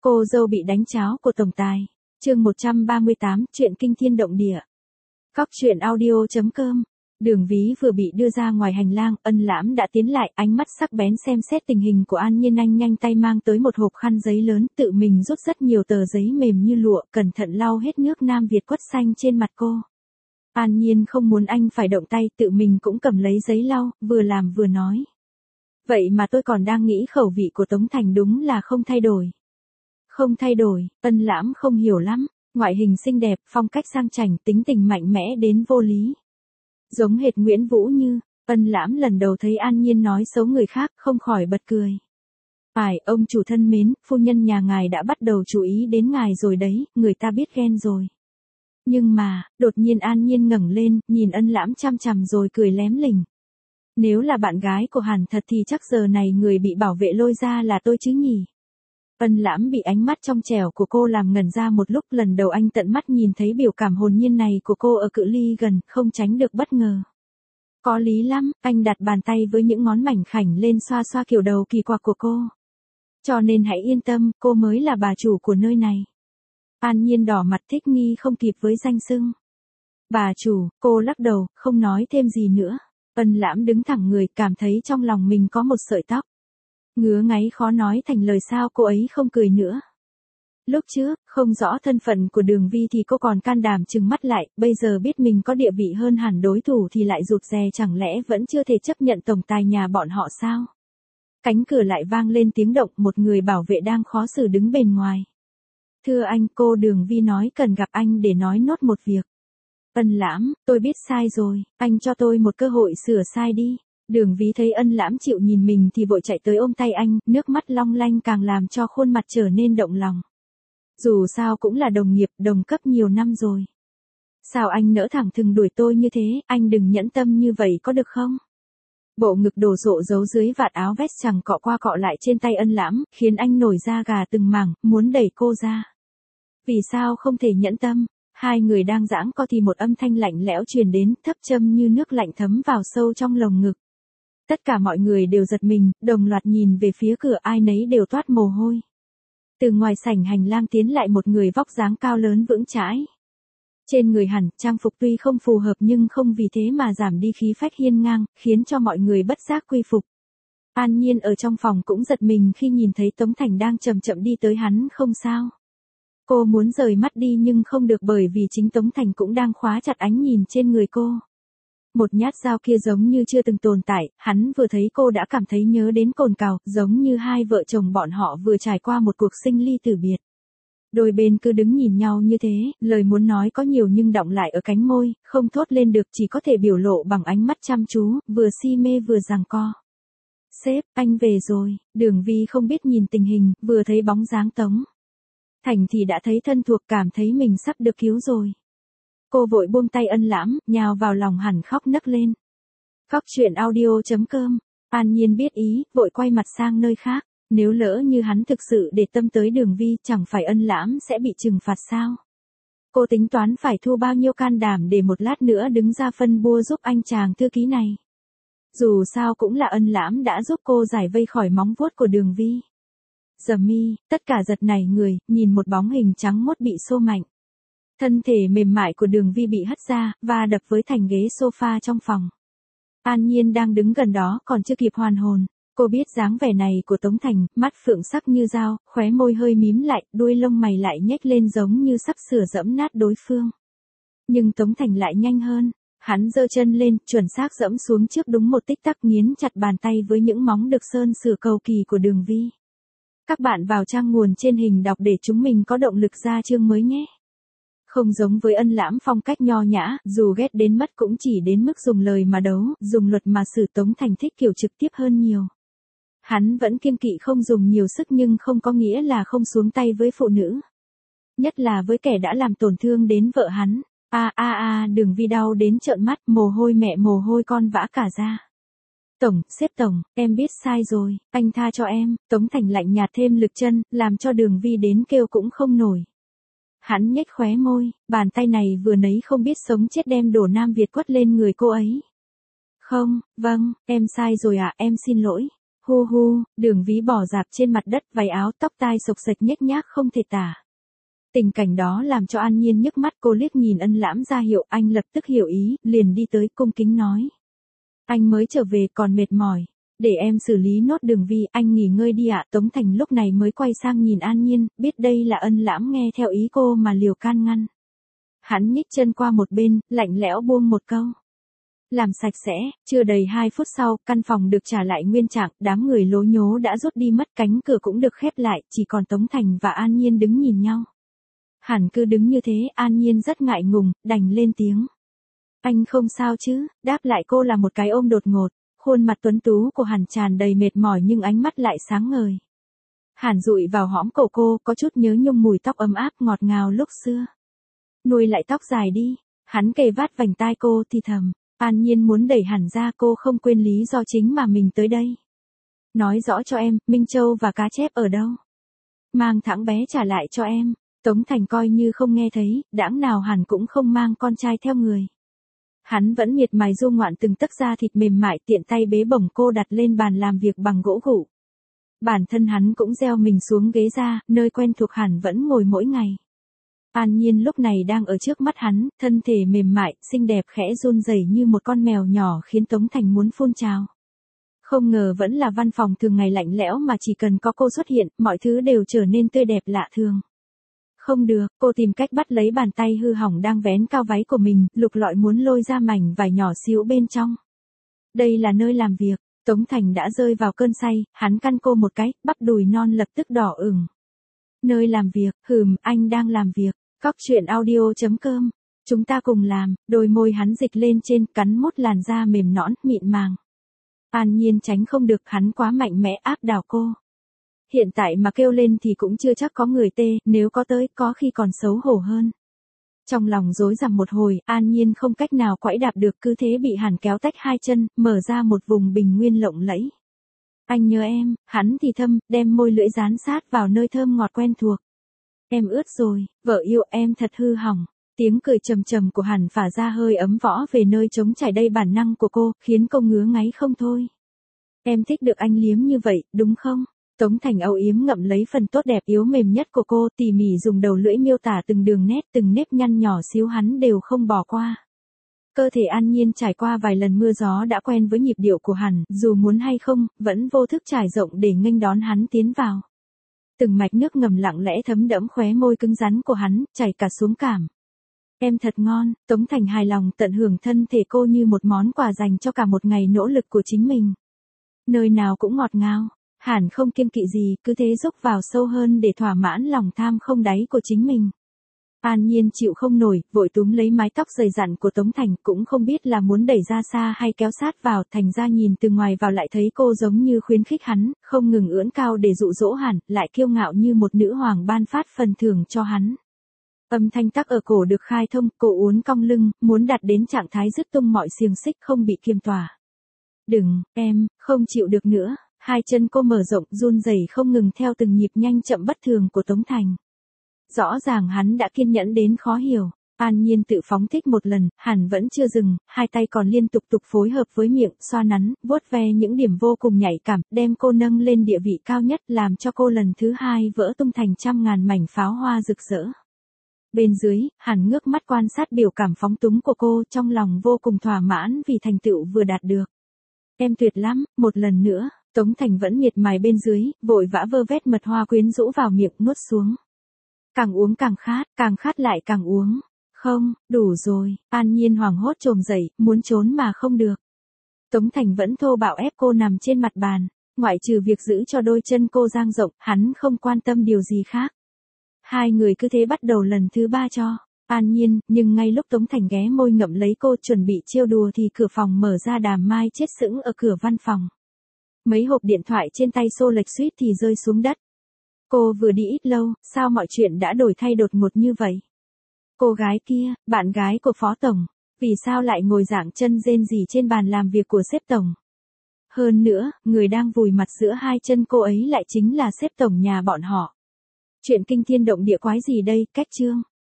Cô dâu bị đánh cháo của tổng tài. Chương 138, chuyện kinh thiên động địa. Cóc truyện audio.com. Đường Ví vừa bị đưa ra ngoài hành lang, Ân Lãm đã tiến lại, ánh mắt sắc bén xem xét tình hình của An Nhiên. Anh nhanh tay mang tới một hộp khăn giấy lớn, tự mình rút rất nhiều tờ giấy mềm như lụa, cẩn thận lau hết nước Nam Việt quất xanh trên mặt cô. An Nhiên không muốn anh phải động tay, tự mình cũng cầm lấy giấy lau, vừa làm vừa nói. Vậy mà tôi còn đang nghĩ khẩu vị của Tống Thành đúng là không thay đổi. Không thay đổi, Ân Lãm không hiểu lắm, ngoại hình xinh đẹp, phong cách sang chảnh, tính tình mạnh mẽ đến vô lý. Giống hệt Nguyễn Vũ Như. Ân Lãm lần đầu thấy An Nhiên nói xấu người khác, không khỏi bật cười. Phải, ông chủ thân mến, phu nhân nhà ngài đã bắt đầu chú ý đến ngài rồi đấy, người ta biết ghen rồi. Nhưng mà, đột nhiên An Nhiên ngẩng lên, nhìn Ân Lãm chăm chằm rồi cười lém lỉnh. Nếu là bạn gái của Hàn thật thì chắc giờ này người bị bảo vệ lôi ra là tôi chứ nhỉ. Ân Lãm bị ánh mắt trong trẻo của cô làm ngẩn ra một lúc, lần đầu anh tận mắt nhìn thấy biểu cảm hồn nhiên này của cô ở cự ly gần, không tránh được bất ngờ. Có lý lắm, anh đặt bàn tay với những ngón mảnh khảnh lên xoa xoa kiểu đầu kỳ quặc của cô. Cho nên hãy yên tâm, cô mới là bà chủ của nơi này. An Nhiên đỏ mặt thích nghi không kịp với danh xưng. Bà chủ, cô lắc đầu, không nói thêm gì nữa. Ân Lãm đứng thẳng người, cảm thấy trong lòng mình có một sợi tóc. Ngứa ngáy khó nói thành lời, sao cô ấy không cười nữa. Lúc trước, không rõ thân phận của Đường Vi thì cô còn can đảm trừng mắt lại, bây giờ biết mình có địa vị hơn hẳn đối thủ thì lại rụt rè, chẳng lẽ vẫn chưa thể chấp nhận tổng tài nhà bọn họ sao? Cánh cửa lại vang lên tiếng động, một người bảo vệ đang khó xử đứng bên ngoài. Thưa anh, cô Đường Vi nói cần gặp anh để nói nốt một việc. Ân Lãm, tôi biết sai rồi, anh cho tôi một cơ hội sửa sai đi. Đường Ví thấy Ân Lãm chịu nhìn mình thì vội chạy tới ôm tay anh, nước mắt long lanh càng làm cho khuôn mặt trở nên động lòng. Dù sao cũng là đồng nghiệp, đồng cấp nhiều năm rồi. Sao anh nỡ thẳng thừng đuổi tôi như thế, anh đừng nhẫn tâm như vậy có được không? Bộ ngực đồ sộ giấu dưới vạt áo vest chẳng cọ qua cọ lại trên tay Ân Lãm, khiến anh nổi da gà từng mảng, muốn đẩy cô ra. Vì sao không thể nhẫn tâm? Hai người đang giãng co thì một âm thanh lạnh lẽo truyền đến, thấp châm như nước lạnh thấm vào sâu trong lồng ngực. Tất cả mọi người đều giật mình, đồng loạt nhìn về phía cửa, ai nấy đều toát mồ hôi. Từ ngoài sảnh hành lang tiến lại một người vóc dáng cao lớn vững chãi. Trên người hẳn, trang phục tuy không phù hợp nhưng không vì thế mà giảm đi khí phách hiên ngang, khiến cho mọi người bất giác quy phục. An Nhiên ở trong phòng cũng giật mình khi nhìn thấy Tống Thành đang chậm chậm đi tới hắn không sao. Cô muốn rời mắt đi nhưng không được bởi vì chính Tống Thành cũng đang khóa chặt ánh nhìn trên người cô. Một nhát dao kia giống như chưa từng tồn tại, hắn vừa thấy cô đã cảm thấy nhớ đến cồn cào, giống như hai vợ chồng bọn họ vừa trải qua một cuộc sinh ly tử biệt. Đôi bên cứ đứng nhìn nhau như thế, lời muốn nói có nhiều nhưng đọng lại ở cánh môi, không thốt lên được, chỉ có thể biểu lộ bằng ánh mắt chăm chú, vừa si mê vừa giằng co. Sếp, anh về rồi. Đường Vi không biết nhìn tình hình, vừa thấy bóng dáng Tống Thành thì đã thấy thân thuộc, cảm thấy mình sắp được cứu rồi. Cô vội buông tay Ân Lãm, nhào vào lòng hẳn khóc nấc lên. Cóc truyện audio.com. An Nhiên biết ý, vội quay mặt sang nơi khác. Nếu lỡ như hắn thực sự để tâm tới Đường Vi, chẳng phải Ân Lãm sẽ bị trừng phạt sao? Cô tính toán phải thu bao nhiêu can đảm để một lát nữa đứng ra phân bua giúp anh chàng thư ký này. Dù sao cũng là Ân Lãm đã giúp cô giải vây khỏi móng vuốt của Đường Vi. Giờ mi, tất cả giật nảy người, nhìn một bóng hình trắng mốt bị xô mạnh. Thân thể mềm mại của Đường Vi bị hất ra, và đập với thành ghế sofa trong phòng. An Nhiên đang đứng gần đó còn chưa kịp hoàn hồn. Cô biết dáng vẻ này của Tống Thành, mắt phượng sắc như dao, khóe môi hơi mím lại, đuôi lông mày lại nhếch lên giống như sắp sửa giẫm nát đối phương. Nhưng Tống Thành lại nhanh hơn. Hắn giơ chân lên, chuẩn xác giẫm xuống trước đúng một tích tắc, nghiến chặt bàn tay với những móng được sơn sửa cầu kỳ của Đường Vi. Các bạn vào trang nguồn trên hình đọc để chúng mình có động lực ra chương mới nhé. Không giống với Ân Lãm phong cách nho nhã, dù ghét đến mất cũng chỉ đến mức dùng lời mà đấu, dùng luật mà xử. Tống Thành thích kiểu trực tiếp hơn nhiều. Hắn vẫn kiêng kỵ không dùng nhiều sức nhưng không có nghĩa là không xuống tay với phụ nữ. Nhất là với kẻ đã làm tổn thương đến vợ hắn. Đường Vi đau đến trợn mắt, mồ hôi mẹ mồ hôi con vã cả ra. Tổng, sếp Tổng, em biết sai rồi, anh tha cho em. Tống Thành lạnh nhạt thêm lực chân, làm cho Đường Vi đến kêu cũng không nổi. Hắn nhếch khóe môi, bàn tay này vừa nấy không biết sống chết đem đổ Nam Việt quất lên người cô ấy. Không, vâng, em sai rồi ạ, em xin lỗi. Hu hu, Đường Vĩ bò rạp trên mặt đất, váy áo tóc tai xộc xệch nhếch nhác không thể tả. Tình cảnh đó làm cho An Nhiên nhức mắt, cô liếc nhìn Ân Lãm ra hiệu, anh lập tức hiểu ý, liền đi tới cung kính nói. Anh mới trở về còn mệt mỏi. Để em xử lý nốt Đường Vi, anh nghỉ ngơi đi ạ. Tống Thành lúc này mới quay sang nhìn An Nhiên, biết đây là Ân Lãm nghe theo ý cô mà liều can ngăn. Hắn nhích chân qua một bên, lạnh lẽo buông một câu. Làm sạch sẽ, chưa đầy 2 phút sau, căn phòng được trả lại nguyên trạng, đám người lố nhố đã rút đi mất, cánh cửa cũng được khép lại, chỉ còn Tống Thành và An Nhiên đứng nhìn nhau. Hẳn cứ đứng như thế, An Nhiên rất ngại ngùng, đành lên tiếng. Anh không sao chứ, đáp lại cô là một cái ôm đột ngột, khuôn mặt tuấn tú của Hàn tràn đầy mệt mỏi nhưng ánh mắt lại sáng ngời. Hàn dụi vào hõm cổ cô, có chút nhớ nhung mùi tóc ấm áp ngọt ngào lúc xưa. Nuôi lại tóc dài đi, hắn kề vát vành tai cô thì thầm. An Nhiên muốn đẩy Hàn ra, cô không quên lý do chính mà mình tới đây. Nói rõ cho em, Minh Châu và cá chép ở đâu? Mang thẳng bé trả lại cho em. Tống Thành coi như không nghe thấy, đãng nào Hàn cũng không mang con trai theo người. Hắn vẫn miệt mài du ngoạn từng tấc da thịt mềm mại, tiện tay bế bổng cô đặt lên bàn làm việc bằng gỗ gụ. Bản thân hắn cũng gieo mình xuống ghế ra, nơi quen thuộc Hàn vẫn ngồi mỗi ngày. An Nhiên lúc này đang ở trước mắt hắn, thân thể mềm mại, xinh đẹp khẽ run rẩy như một con mèo nhỏ khiến Tống Thành muốn phun trào. Không ngờ vẫn là văn phòng thường ngày lạnh lẽo mà chỉ cần có cô xuất hiện, mọi thứ đều trở nên tươi đẹp lạ thường. Không được, cô tìm cách bắt lấy bàn tay hư hỏng đang vén cao váy của mình, lục lọi muốn lôi ra mảnh vải nhỏ xíu bên trong. Đây là nơi làm việc, Tống Thành đã rơi vào cơn say, hắn căn cô một cái, bắp đùi non lập tức đỏ ửng. Nơi làm việc, anh đang làm việc. Cóc truyện audio.com. Chúng ta cùng làm, đôi môi hắn dịch lên trên, cắn mốt làn da mềm nõn, mịn màng. An Nhiên tránh không được, hắn quá mạnh mẽ áp đảo cô. Hiện tại mà kêu lên thì cũng chưa chắc có người tê, nếu có tới, có khi còn xấu hổ hơn. Trong lòng rối rắm một hồi, An Nhiên không cách nào quẫy đạp được, cứ thế bị Hàn kéo tách hai chân, mở ra một vùng bình nguyên lộng lẫy. Anh nhớ em, hắn thì thầm, đem môi lưỡi dán sát vào nơi thơm ngọt quen thuộc. Em ướt rồi, vợ yêu em thật hư hỏng. Tiếng cười trầm trầm của Hàn phả ra hơi ấm võ về nơi trống trải đầy bản năng của cô, khiến cô ngứa ngáy không thôi. Em thích được anh liếm như vậy, đúng không? Tống Thành âu yếm ngậm lấy phần tốt đẹp yếu mềm nhất của cô, tỉ mỉ dùng đầu lưỡi miêu tả từng đường nét, từng nếp nhăn nhỏ xíu hắn đều không bỏ qua. Cơ thể An Nhiên trải qua vài lần mưa gió đã quen với nhịp điệu của Hàn, dù muốn hay không, vẫn vô thức trải rộng để nghênh đón hắn tiến vào. Từng mạch nước ngầm lặng lẽ thấm đẫm khóe môi cứng rắn của hắn, chảy cả xuống cảm. Em thật ngon, Tống Thành hài lòng tận hưởng thân thể cô như một món quà dành cho cả một ngày nỗ lực của chính mình. Nơi nào cũng ngọt ngào, Hàn không kiêng kỵ gì, cứ thế rúc vào sâu hơn để thỏa mãn lòng tham không đáy của chính mình. An Nhiên chịu không nổi, vội túm lấy mái tóc dày dặn của Tống Thành, cũng không biết là muốn đẩy ra xa hay kéo sát vào, thành ra nhìn từ ngoài vào lại thấy cô giống như khuyến khích hắn, không ngừng ưỡn cao để dụ dỗ Hàn, lại kiêu ngạo như một nữ hoàng ban phát phần thưởng cho hắn. Âm thanh tắc ở cổ được khai thông, cô uốn cong lưng, muốn đạt đến trạng thái dứt tung mọi xiềng xích không bị kiềm tỏa. Đừng, em, không chịu được nữa, hai chân cô mở rộng run rẩy không ngừng theo từng nhịp nhanh chậm bất thường của Tống Thành. Rõ ràng hắn đã kiên nhẫn đến khó hiểu. An Nhiên tự phóng thích một lần, Hàn vẫn chưa dừng, hai tay còn liên tục phối hợp với miệng, xoa nắn, vuốt ve những điểm vô cùng nhạy cảm, đem cô nâng lên địa vị cao nhất, làm cho cô lần thứ hai vỡ tung thành trăm ngàn mảnh pháo hoa rực rỡ. Bên dưới, Hàn ngước mắt quan sát biểu cảm phóng túng của cô, trong lòng vô cùng thỏa mãn vì thành tựu vừa đạt được. Em tuyệt lắm, một lần nữa, Tống Thành vẫn miệt mài bên dưới, vội vã vơ vét mật hoa quyến rũ vào miệng nuốt xuống. Càng uống càng khát lại càng uống. Không, đủ rồi, An Nhiên hoảng hốt trồm dậy, muốn trốn mà không được. Tống Thành vẫn thô bạo ép cô nằm trên mặt bàn, ngoại trừ việc giữ cho đôi chân cô dang rộng, hắn không quan tâm điều gì khác. Hai người cứ thế bắt đầu lần thứ ba cho An Nhiên, nhưng ngay lúc Tống Thành ghé môi ngậm lấy cô chuẩn bị trêu đùa thì cửa phòng mở ra, Đàm Mai chết sững ở cửa văn phòng. Mấy hộp điện thoại trên tay xô lệch suýt thì rơi xuống đất. Cô vừa đi ít lâu, sao mọi chuyện đã đổi thay đột ngột như vậy? Cô gái kia, bạn gái của Phó Tổng, vì sao lại ngồi dạng chân rên rỉ trên bàn làm việc của sếp Tổng? Hơn nữa, người đang vùi mặt giữa hai chân cô ấy lại chính là sếp Tổng nhà bọn họ. Chuyện kinh thiên động địa quái gì đây, cách chương.